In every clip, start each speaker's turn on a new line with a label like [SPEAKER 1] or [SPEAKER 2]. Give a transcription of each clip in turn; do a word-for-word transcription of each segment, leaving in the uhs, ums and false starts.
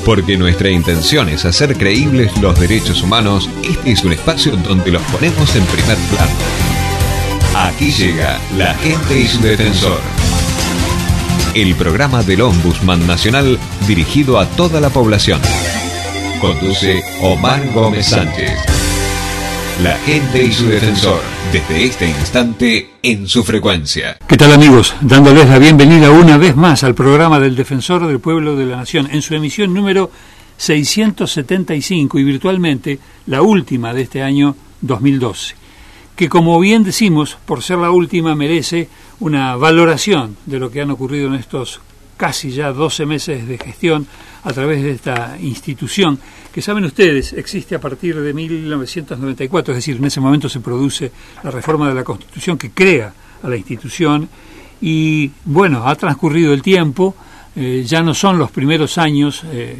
[SPEAKER 1] Porque nuestra intención es hacer creíbles los derechos humanos, este es un espacio donde los ponemos en primer plano. Aquí llega La Gente y su Defensor. El programa del Ombudsman Nacional dirigido a toda la población. Conduce Omar Gómez Sánchez. La Gente y su Defensor, desde este instante en su frecuencia.
[SPEAKER 2] ¿Qué tal, amigos? Dándoles la bienvenida una vez más al programa del Defensor del Pueblo de la Nación, en su emisión número seiscientos setenta y cinco y virtualmente la última de este año dos mil doce, que, como bien decimos, por ser la última merece una valoración de lo que han ocurrido en estos casi ya doce meses de gestión a través de esta institución que, saben ustedes, existe a partir de mil novecientos noventa y cuatro, es decir, en ese momento se produce la reforma de la Constitución que crea a la institución y, bueno, ha transcurrido el tiempo, eh, ya no son los primeros años eh,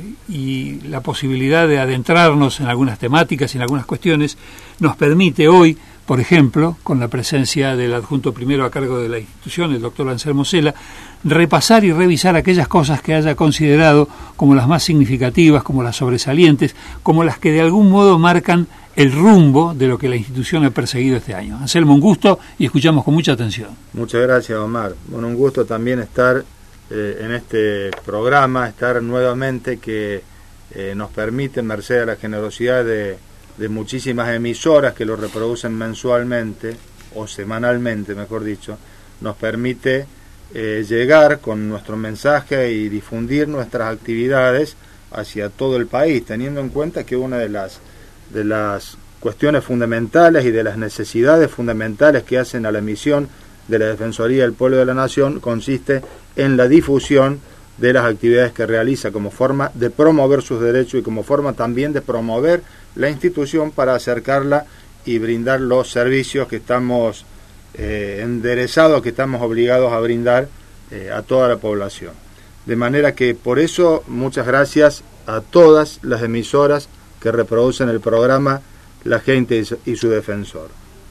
[SPEAKER 2] y la posibilidad de adentrarnos en algunas temáticas y en algunas cuestiones nos permite hoy, por ejemplo, con la presencia del adjunto primero a cargo de la institución, el doctor Anselmo Cela, repasar y revisar aquellas cosas que haya considerado como las más significativas, como las sobresalientes, como las que de algún modo marcan el rumbo de lo que la institución ha perseguido este año. Anselmo, un gusto y escuchamos con mucha atención.
[SPEAKER 3] Muchas gracias, Omar. Bueno, un gusto también estar eh, en este programa, estar nuevamente que eh, nos permite, merced a la generosidad de de muchísimas emisoras que lo reproducen mensualmente o semanalmente, mejor dicho, nos permite eh, llegar con nuestro mensaje y difundir nuestras actividades hacia todo el país, teniendo en cuenta que una de las de las cuestiones fundamentales y de las necesidades fundamentales que hacen a la misión de la Defensoría del Pueblo de la Nación consiste en la difusión de las actividades que realiza como forma de promover sus derechos y como forma también de promover la institución para acercarla y brindar los servicios que estamos eh, enderezados, que estamos obligados a brindar eh, a toda la población. De manera que por eso muchas gracias a todas las emisoras que reproducen el programa La Gente y su Defensor.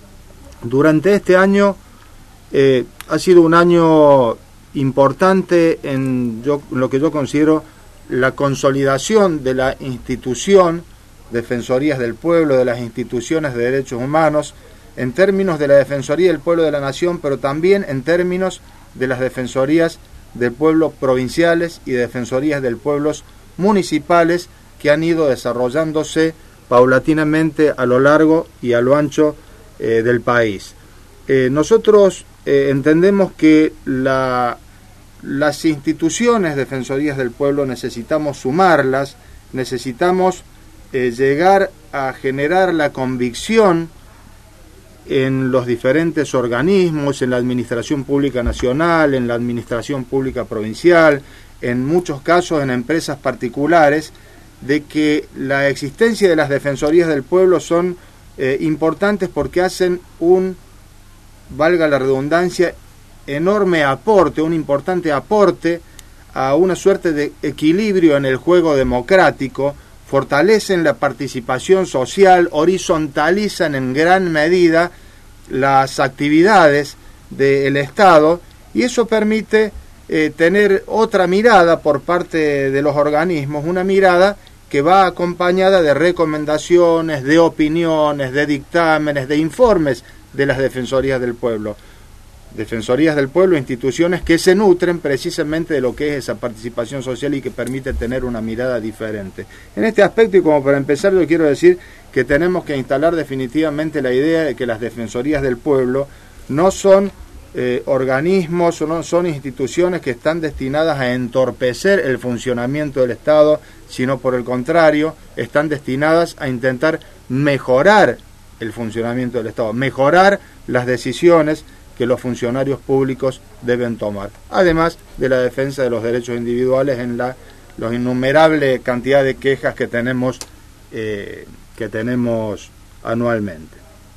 [SPEAKER 3] Durante este año eh, ha sido un año importante en yo, lo que yo considero la consolidación de la institución Defensorías del Pueblo, de las instituciones de derechos humanos, en términos de la Defensoría del Pueblo de la Nación, pero también en términos de las Defensorías del Pueblo provinciales y Defensorías del Pueblo municipales que han ido desarrollándose paulatinamente a lo largo y a lo ancho eh, del país. Eh, nosotros eh, entendemos que la, las instituciones Defensorías del Pueblo necesitamos sumarlas, necesitamos Eh, llegar a generar la convicción en los diferentes organismos, en la Administración Pública Nacional, en la Administración Pública Provincial, en muchos casos en empresas particulares, de que la existencia de las Defensorías del Pueblo son eh, importantes porque hacen un, valga la redundancia, enorme aporte, un importante aporte a una suerte de equilibrio en el juego democrático, fortalecen la participación social, horizontalizan en gran medida las actividades del Estado y eso permite eh, tener otra mirada por parte de los organismos, una mirada que va acompañada de recomendaciones, de opiniones, de dictámenes, de informes de las Defensorías del Pueblo. Defensorías del Pueblo, instituciones que se nutren precisamente de lo que es esa participación social y que permite tener una mirada diferente. En este aspecto, y como para empezar, yo quiero decir que tenemos que instalar definitivamente la idea de que las Defensorías del Pueblo no son eh, organismos o no son instituciones que están destinadas a entorpecer el funcionamiento del Estado, sino por el contrario, están destinadas a intentar mejorar el funcionamiento del Estado, mejorar las decisiones que los funcionarios públicos deben tomar, además de la defensa de los derechos individuales en la los innumerable cantidad de quejas que tenemos eh, que tenemos anualmente.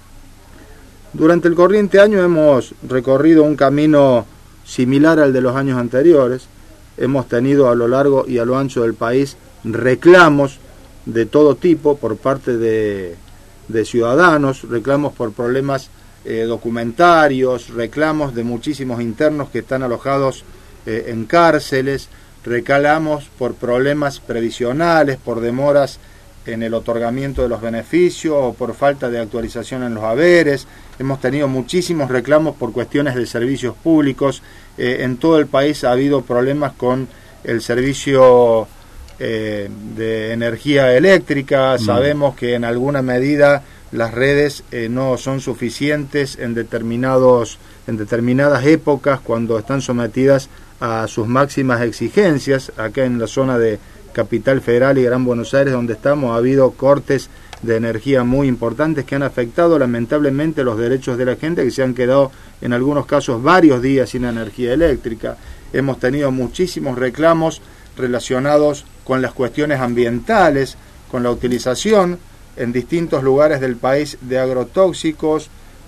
[SPEAKER 3] Durante el corriente año hemos recorrido un camino similar al de los años anteriores. Hemos tenido a lo largo y a lo ancho del país reclamos de todo tipo por parte de, de ciudadanos, reclamos por problemas eh, documentarios, reclamos de muchísimos internos que están alojados eh, en cárceles, recalamos por problemas previsionales, por demoras en el otorgamiento de los beneficios o por falta de actualización en los haberes. Hemos tenido muchísimos reclamos por cuestiones de servicios públicos. Eh, en todo el país ha habido problemas con el servicio eh, de energía eléctrica. Mm. Sabemos que en alguna medida las redes eh, no son suficientes en determinados en determinadas épocas cuando están sometidas a sus máximas exigencias. Acá en la zona de Capital Federal y Gran Buenos Aires, donde estamos, ha habido cortes de energía muy importantes que han afectado lamentablemente los derechos de la gente, que se han quedado en algunos casos varios días sin energía eléctrica. Hemos tenido muchísimos reclamos relacionados con las cuestiones ambientales, con la utilización en distintos lugares del país de agrotóxicos,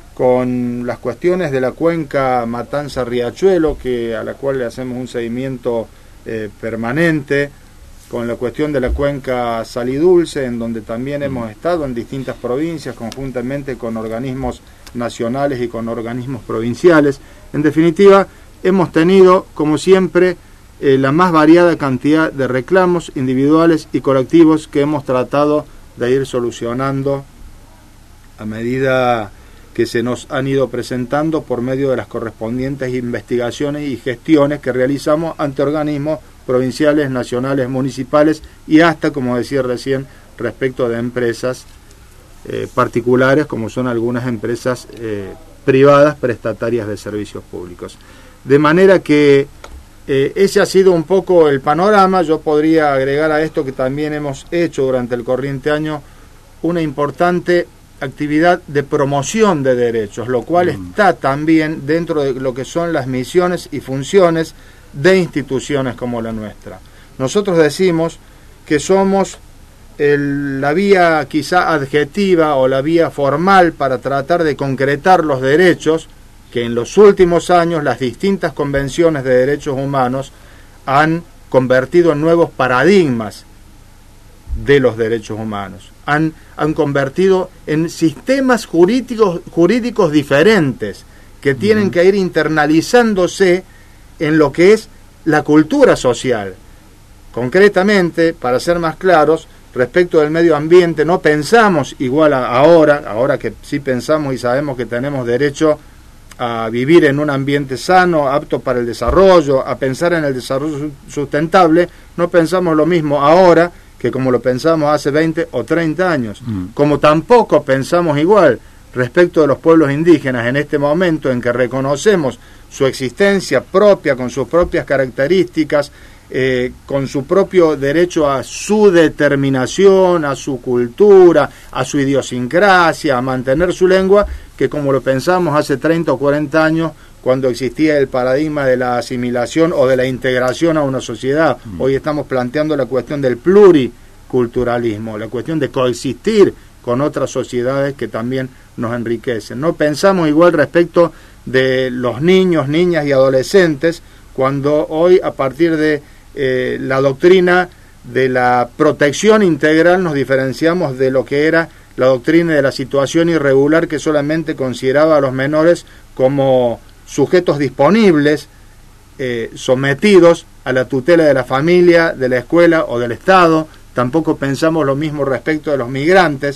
[SPEAKER 3] con las cuestiones de la cuenca Matanza-Riachuelo, que a la cual le hacemos un seguimiento eh, permanente, con la cuestión de la cuenca Salidulce, en donde también hemos estado en distintas provincias, conjuntamente con organismos nacionales y con organismos provinciales. En definitiva, hemos tenido, como siempre, eh, la más variada cantidad de reclamos individuales y colectivos que hemos tratado de ir solucionando a medida que se nos han ido presentando por medio de las correspondientes investigaciones y gestiones que realizamos ante organismos provinciales, nacionales, municipales y hasta, como decía recién, respecto de empresas eh, particulares, como son algunas empresas eh, privadas prestatarias de servicios públicos. De manera que eh, ese ha sido un poco el panorama. Yo podría agregar a esto que también hemos hecho durante el corriente año una importante actividad de promoción de derechos, lo cual mm. está también dentro de lo que son las misiones y funciones de instituciones como la nuestra. Nosotros decimos que somos el, la vía quizá adjetiva o la vía formal para tratar de concretar los derechos que en los últimos años las distintas convenciones de derechos humanos han convertido en nuevos paradigmas de los derechos humanos. Han, han convertido en sistemas jurídicos, jurídicos diferentes que tienen que ir internalizándose en lo que es la cultura social. Concretamente, para ser más claros, respecto del medio ambiente, no pensamos igual a ahora, ahora que sí pensamos y sabemos que tenemos derecho a vivir en un ambiente sano, apto para el desarrollo, a pensar en el desarrollo sustentable, no pensamos lo mismo ahora que como lo pensamos hace veinte o treinta años. Mm. Como tampoco pensamos igual respecto de los pueblos indígenas en este momento en que reconocemos su existencia propia, con sus propias características, eh, con su propio derecho a su determinación, a su cultura, a su idiosincrasia, a mantener su lengua, que como lo pensamos hace treinta o cuarenta años, cuando existía el paradigma de la asimilación o de la integración a una sociedad. Mm. Hoy estamos planteando la cuestión del pluriculturalismo, la cuestión de coexistir con otras sociedades que también nos enriquecen. No pensamos igual respecto de los niños, niñas y adolescentes, cuando hoy, a partir de eh, la doctrina de la protección integral, nos diferenciamos de lo que era la doctrina de la situación irregular, que solamente consideraba a los menores como sujetos disponibles, eh, sometidos a la tutela de la familia, de la escuela o del Estado. Tampoco pensamos lo mismo respecto de los migrantes.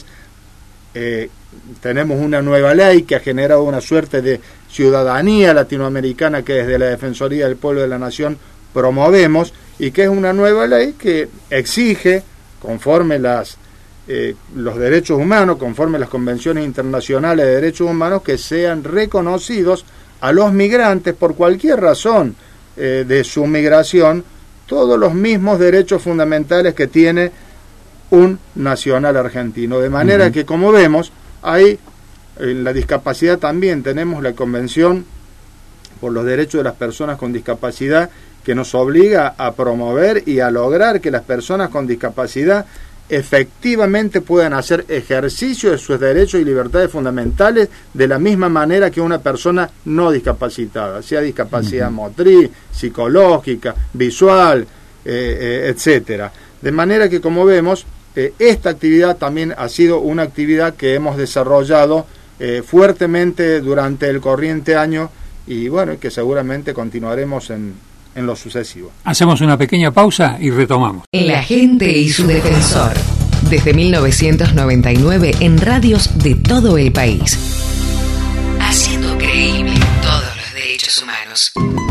[SPEAKER 3] Eh, tenemos una nueva ley que ha generado una suerte de ciudadanía latinoamericana que desde la Defensoría del Pueblo de la Nación promovemos, y que es una nueva ley que exige, conforme las eh, los derechos humanos, conforme las convenciones internacionales de derechos humanos, que sean reconocidos a los migrantes por cualquier razón eh, de su migración todos los mismos derechos fundamentales que tiene un nacional argentino. De manera uh-huh. que, como vemos, hay en la discapacidad también tenemos la Convención por los Derechos de las Personas con Discapacidad, que nos obliga a promover y a lograr que las personas con discapacidad efectivamente puedan hacer ejercicio de sus derechos y libertades fundamentales de la misma manera que una persona no discapacitada, sea discapacidad uh-huh. motriz, psicológica, visual, eh, eh, etcétera. De manera que, como vemos, eh, esta actividad también ha sido una actividad que hemos desarrollado eh, fuertemente durante el corriente año, y bueno, que seguramente continuaremos en, en lo sucesivo.
[SPEAKER 2] Hacemos una pequeña pausa y retomamos.
[SPEAKER 4] La gente y su defensor. Desde mil novecientos noventa y nueve en radios de todo el país. Haciendo creíble todos los derechos humanos.